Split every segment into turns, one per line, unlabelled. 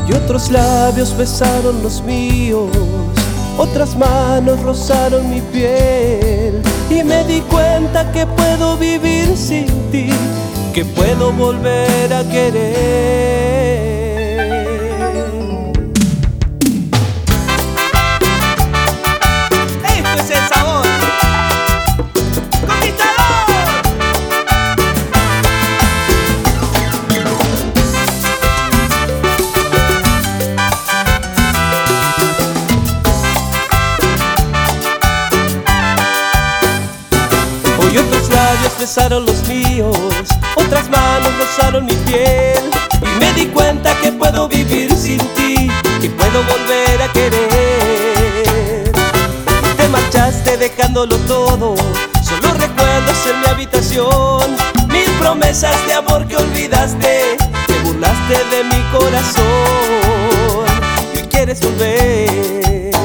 Y otros labios besaron los míos, otras manos rozaron mi piel, y me di cuenta que puedo vivir sin ti, que puedo volver a querer.
Esto es el sabor conquistador.
Hoy otros labios besaron los míos, otras manos rozaron mi piel, y me di cuenta que puedo vivir sin ti, que puedo volver a querer. Te marchaste dejándolo todo, solo recuerdos en mi habitación, mil promesas de amor que olvidaste, te burlaste de mi corazón, y hoy quieres volver.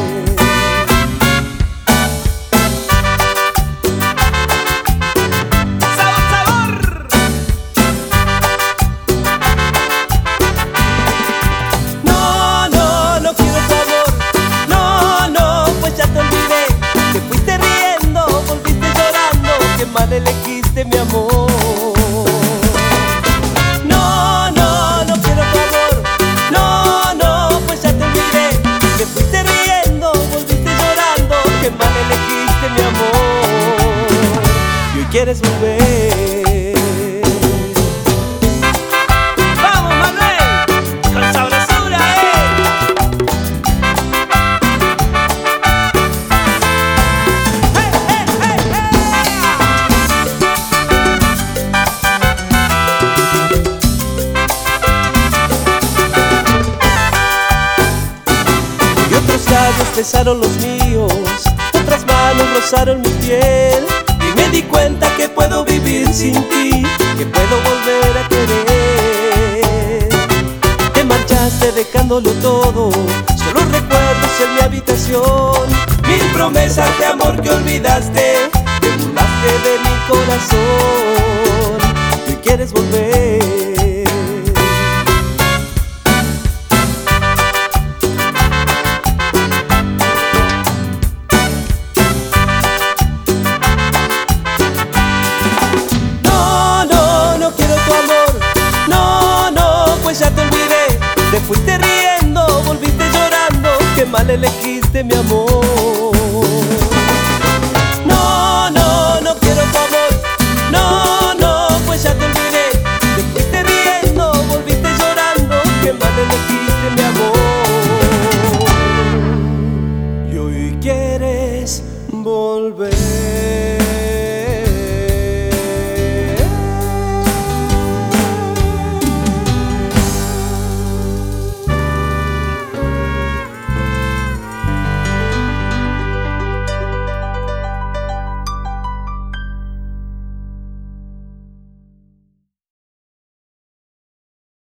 Mal elegiste mi amor. No, no, no quiero tu amor. No, no, pues ya te olvidé. Te fuiste riendo, volviste llorando. Que mal elegiste mi amor. Y hoy quieres volver.
¡Vamos, Manuel! ¡Con sabrosura,
Besaron los míos, otras manos rozaron mi piel, y me di cuenta que puedo vivir sin ti, que puedo volver a querer. Te marchaste dejándolo todo, solo recuerdos en mi habitación, mil promesas de amor que olvidaste, te burlaste de mi corazón, y hoy quieres volver. Ya te olvidé, te fuiste riendo, volviste llorando, que mal elegiste mi amor. No, no, no quiero tu amor. No, no, pues ya te olvidé, te fuiste riendo, volviste llorando, que mal elegiste mi amor. Y hoy quieres volver.